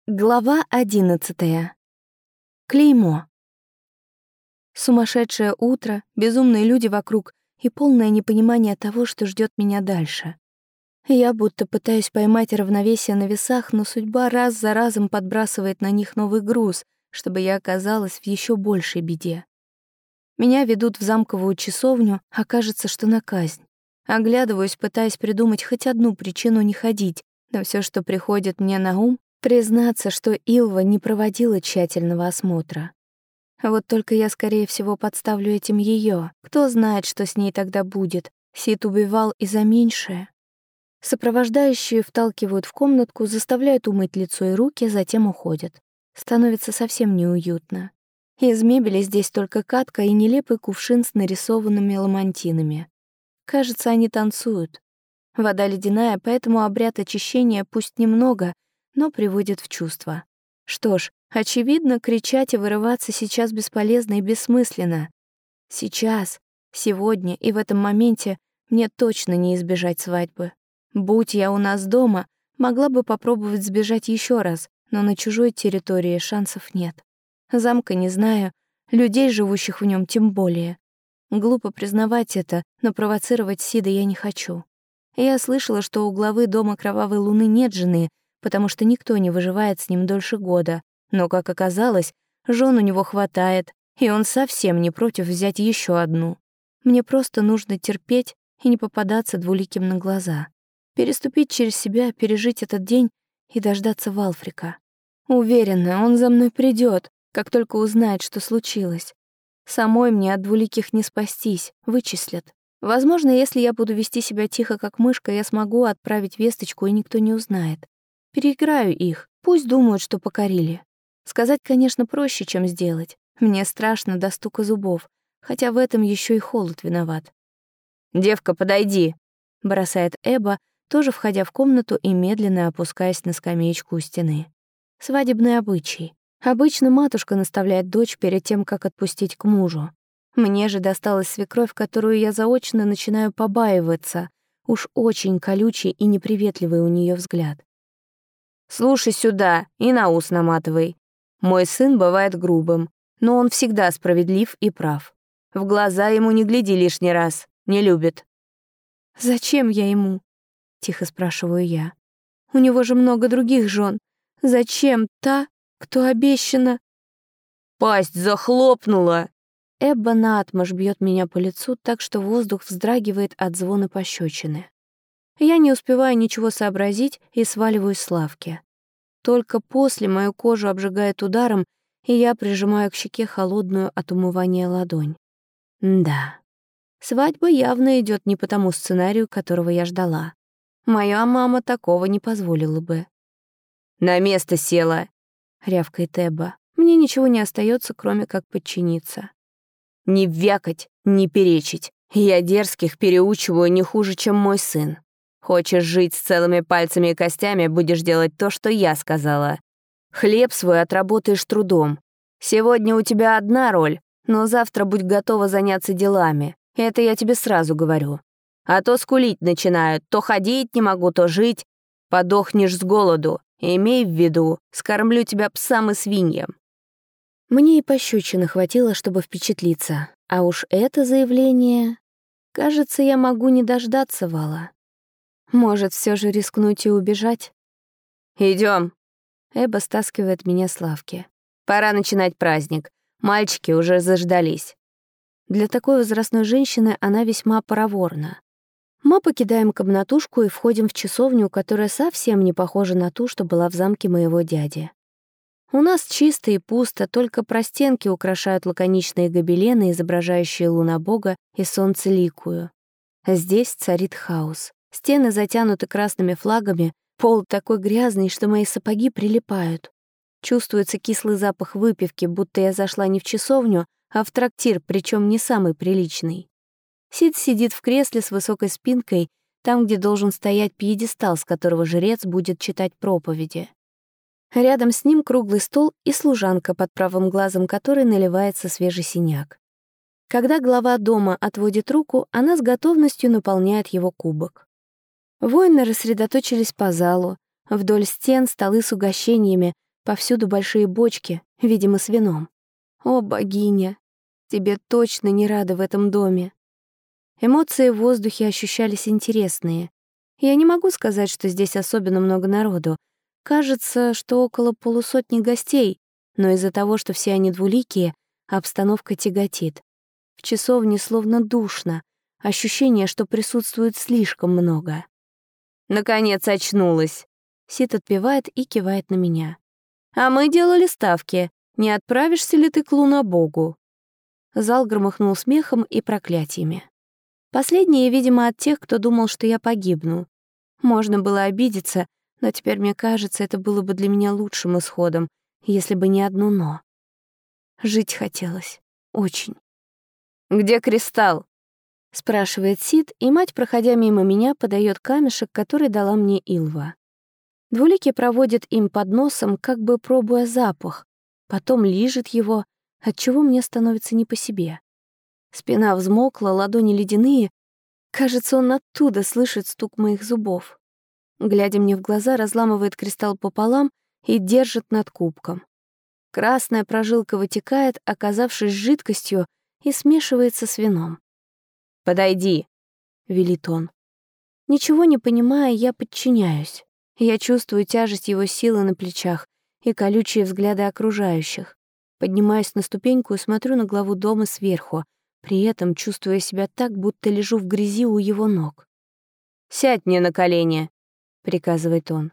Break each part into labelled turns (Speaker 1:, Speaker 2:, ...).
Speaker 1: Глава 11. Клеймо. Сумасшедшее утро, безумные люди вокруг и полное непонимание того, что ждет меня дальше. Я будто пытаюсь поймать равновесие на весах, но судьба раз за разом подбрасывает на них новый груз, чтобы я оказалась в еще большей беде. Меня ведут в замковую часовню, а кажется, что на казнь. Оглядываюсь, пытаясь придумать хоть одну причину не ходить, но все, что приходит мне на ум, признаться, что Илва не проводила тщательного осмотра. Вот только я, скорее всего, подставлю этим ее. Кто знает, что с ней тогда будет. Сид убивал и за меньшее. Сопровождающие вталкивают в комнатку, заставляют умыть лицо и руки, затем уходят. Становится совсем неуютно. Из мебели здесь только катка и нелепый кувшин с нарисованными ламантинами. Кажется, они танцуют. Вода ледяная, поэтому обряд очищения пусть немного, но приводит в чувство. Что ж, очевидно, кричать и вырываться сейчас бесполезно и бессмысленно. Сейчас, сегодня и в этом моменте мне точно не избежать свадьбы. Будь я у нас дома, могла бы попробовать сбежать еще раз, но на чужой территории шансов нет. Замка не знаю, людей, живущих в нем, тем более. Глупо признавать это, но провоцировать Сида я не хочу. Я слышала, что у главы дома Кровавой Луны нет жены, потому что никто не выживает с ним дольше года. Но, как оказалось, жен у него хватает, и он совсем не против взять еще одну. Мне просто нужно терпеть и не попадаться двуликим на глаза. Переступить через себя, пережить этот день и дождаться Валфрика. Уверена, он за мной придет, как только узнает, что случилось. Самой мне от двуликих не спастись, вычислят. Возможно, если я буду вести себя тихо, как мышка, я смогу отправить весточку, и никто не узнает. Переиграю их, пусть думают, что покорили. Сказать, конечно, проще, чем сделать. Мне страшно до стука зубов, хотя в этом еще и холод виноват. «Девка, подойди!» — бросает Эбба, тоже входя в комнату и медленно опускаясь на скамеечку у стены. Свадебный обычай. Обычно матушка наставляет дочь перед тем, как отпустить к мужу. Мне же досталась свекровь, которую я заочно начинаю побаиваться. Уж очень колючий и неприветливый у нее взгляд. «Слушай сюда и на ус наматывай. Мой сын бывает грубым, но он всегда справедлив и прав. В глаза ему не гляди лишний раз, не любит». «Зачем я ему?» — тихо спрашиваю я. «У него же много других жен. Зачем та, кто обещана?» «Пасть захлопнула!» Эбба наотмашь бьет меня по лицу так, что воздух вздрагивает от звона пощечины. Я не успеваю ничего сообразить и сваливаюсь с лавки. Только после мою кожу обжигает ударом, и я прижимаю к щеке холодную от умывания ладонь. Да, свадьба явно идет не по тому сценарию, которого я ждала. Моя мама такого не позволила бы. «На место села!» — рявкает Эбба. Мне ничего не остается, кроме как подчиниться. «Не вякать, не перечить. Я дерзких переучиваю не хуже, чем мой сын. Хочешь жить с целыми пальцами и костями, будешь делать то, что я сказала. Хлеб свой отработаешь трудом. Сегодня у тебя одна роль, но завтра будь готова заняться делами. Это я тебе сразу говорю. А то скулить начинают, то ходить не могу, то жить. Подохнешь с голоду. Имей в виду, скормлю тебя псам и свиньям». Мне и пощечины хватило, чтобы впечатлиться. А уж это заявление... Кажется, я могу не дождаться Вала. Может, все же рискнуть и убежать? Идем. Эбба стаскивает меня с лавки. «Пора начинать праздник. Мальчики уже заждались». Для такой возрастной женщины она весьма проворна. Мы покидаем комнатушку и входим в часовню, которая совсем не похожа на ту, что была в замке моего дяди. У нас чисто и пусто, только простенки украшают лаконичные гобелены, изображающие лунобога и солнцеликую. Здесь царит хаос. Стены затянуты красными флагами, пол такой грязный, что мои сапоги прилипают. Чувствуется кислый запах выпивки, будто я зашла не в часовню, а в трактир, причем не самый приличный. Сид сидит в кресле с высокой спинкой, там, где должен стоять пьедестал, с которого жрец будет читать проповеди. Рядом с ним круглый стол и служанка, под правым глазом которой наливается свежий синяк. Когда глава дома отводит руку, она с готовностью наполняет его кубок. Воины рассредоточились по залу. Вдоль стен столы с угощениями, Повсюду большие бочки, видимо, с вином. О, богиня, тебе точно не рада в этом доме. Эмоции в воздухе ощущались интересные. Я не могу сказать, что здесь особенно много народу. Кажется, что около полусотни гостей, но из-за того, что все они двуликие, обстановка тяготит. В часовне словно душно, ощущение, что присутствует слишком много. «Наконец очнулась!» Сид отпевает и кивает на меня. «А мы делали ставки. Не отправишься ли ты к лунобогу?» Зал громыхнул смехом и проклятиями. Последние, видимо, от тех, кто думал, что я погибну. Можно было обидеться, но теперь мне кажется, это было бы для меня лучшим исходом, если бы не одно «но». Жить хотелось. Очень. «Где кристалл?» — спрашивает Сид, и мать, проходя мимо меня, подает камешек, который дала мне Илва. Двуликий проводит им под носом, как бы пробуя запах, потом лижет его, отчего мне становится не по себе. Спина взмокла, ладони ледяные. Кажется, он оттуда слышит стук моих зубов. Глядя мне в глаза, разламывает кристалл пополам и держит над кубком. Красная прожилка вытекает, оказавшись жидкостью, и смешивается с вином. «Подойди», — велит он. Ничего не понимая, я подчиняюсь. Я чувствую тяжесть его силы на плечах и колючие взгляды окружающих. Поднимаюсь на ступеньку и смотрю на главу дома сверху, при этом чувствуя себя так, будто лежу в грязи у его ног. «Сядь мне на колени», — приказывает он.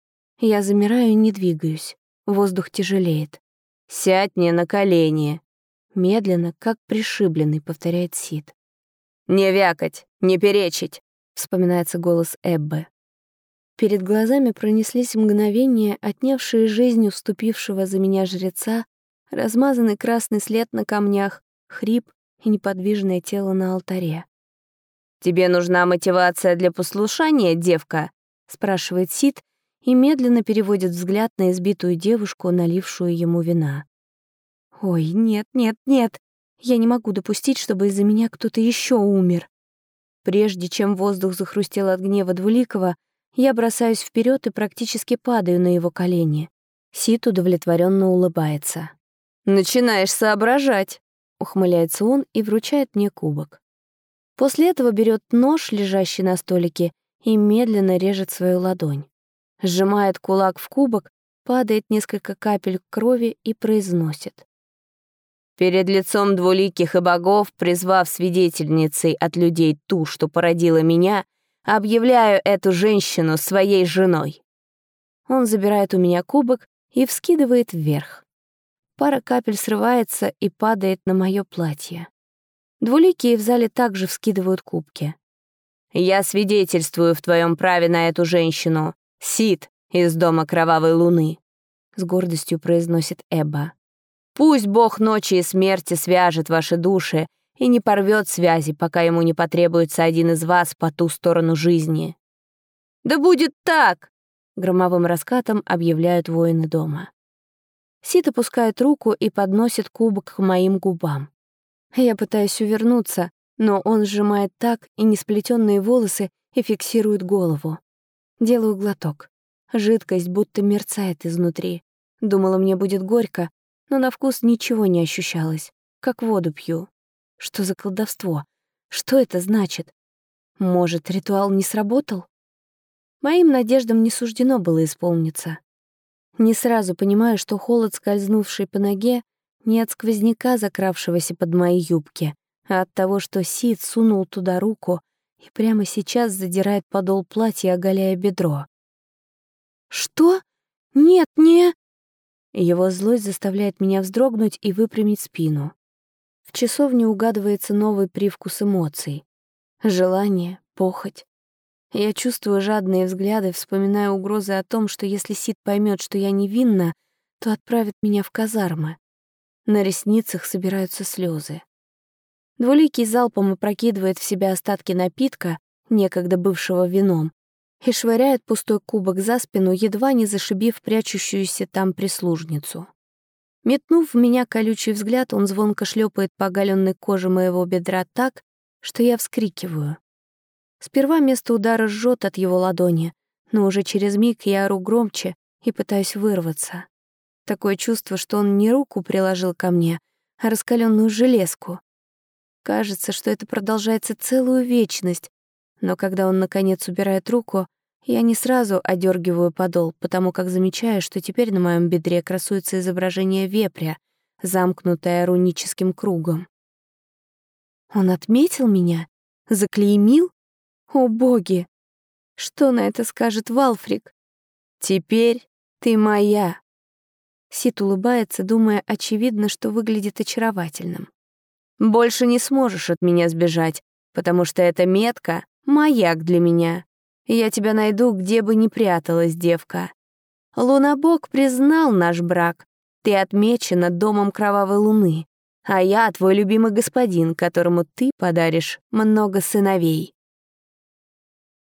Speaker 1: Я замираю и не двигаюсь. Воздух тяжелеет. «Сядь мне на колени», — медленно, как пришибленный, повторяет Сид. «Не вякать, не перечить», — вспоминается голос Эббы. Перед глазами пронеслись мгновения, отнявшие жизнь уступившего за меня жреца, размазанный красный след на камнях, хрип и неподвижное тело на алтаре. «Тебе нужна мотивация для послушания, девка?» — спрашивает Сид и медленно переводит взгляд на избитую девушку, налившую ему вина. «Ой, нет, нет, нет! Я не могу допустить, чтобы из-за меня кто-то еще умер!» Прежде чем воздух захрустел от гнева Двуликого, я бросаюсь вперед и практически падаю на его колени. Сид удовлетворенно улыбается. «Начинаешь соображать!» — ухмыляется он и вручает мне кубок. После этого берет нож, лежащий на столике, и медленно режет свою ладонь. Сжимает кулак в кубок, падает несколько капель крови и произносит. «Перед лицом двуликих и богов, призвав свидетельницей от людей ту, что породила меня, объявляю эту женщину своей женой». Он забирает у меня кубок и вскидывает вверх. Пара капель срывается и падает на мое платье. Двуликие в зале также вскидывают кубки. «Я свидетельствую в твоем праве на эту женщину, Сид из дома Кровавой Луны», — с гордостью произносит Эбба. «Пусть бог ночи и смерти свяжет ваши души и не порвет связи, пока ему не потребуется один из вас по ту сторону жизни». «Да будет так!» — громовым раскатом объявляют воины дома. Сид опускает руку и подносит кубок к моим губам. Я пытаюсь увернуться, но он сжимает так, и несплетенные волосы и фиксирует голову. Делаю глоток. Жидкость будто мерцает изнутри. Думала, мне будет горько, но на вкус ничего не ощущалось, как воду пью. Что за колдовство? Что это значит? Может, ритуал не сработал? Моим надеждам не суждено было исполниться. Не сразу понимаю, что холод, скользнувший по ноге, не от сквозняка, закравшегося под мои юбки, а от того, что Сид сунул туда руку и прямо сейчас задирает подол платья, оголяя бедро. «Что? Нет, не...» Его злость заставляет меня вздрогнуть и выпрямить спину. В часовне угадывается новый привкус эмоций. Желание, похоть. Я чувствую жадные взгляды, вспоминая угрозы о том, что если Сид поймет, что я невинна, то отправит меня в казармы. На ресницах собираются слезы. Двуликий залпом опрокидывает в себя остатки напитка, некогда бывшего вином, и швыряет пустой кубок за спину, едва не зашибив прячущуюся там прислужницу. Метнув в меня колючий взгляд, он звонко шлепает по оголенной коже моего бедра так, что я вскрикиваю. Сперва место удара жжет от его ладони, но уже через миг я ору громче и пытаюсь вырваться. Такое чувство, что он не руку приложил ко мне, а раскаленную железку. Кажется, что это продолжается целую вечность, но когда он, наконец, убирает руку, я не сразу одергиваю подол, потому как замечаю, что теперь на моем бедре красуется изображение вепря, замкнутое руническим кругом. Он отметил меня? Заклеймил? О, боги! Что на это скажет Валфрик? «Теперь ты моя!» Сид улыбается, думая, очевидно, что выглядит очаровательным. «Больше не сможешь от меня сбежать, потому что эта метка — маяк для меня. Я тебя найду, где бы ни пряталась девка. Лунобог признал наш брак. Ты отмечена домом кровавой луны, а я твой любимый господин, которому ты подаришь много сыновей».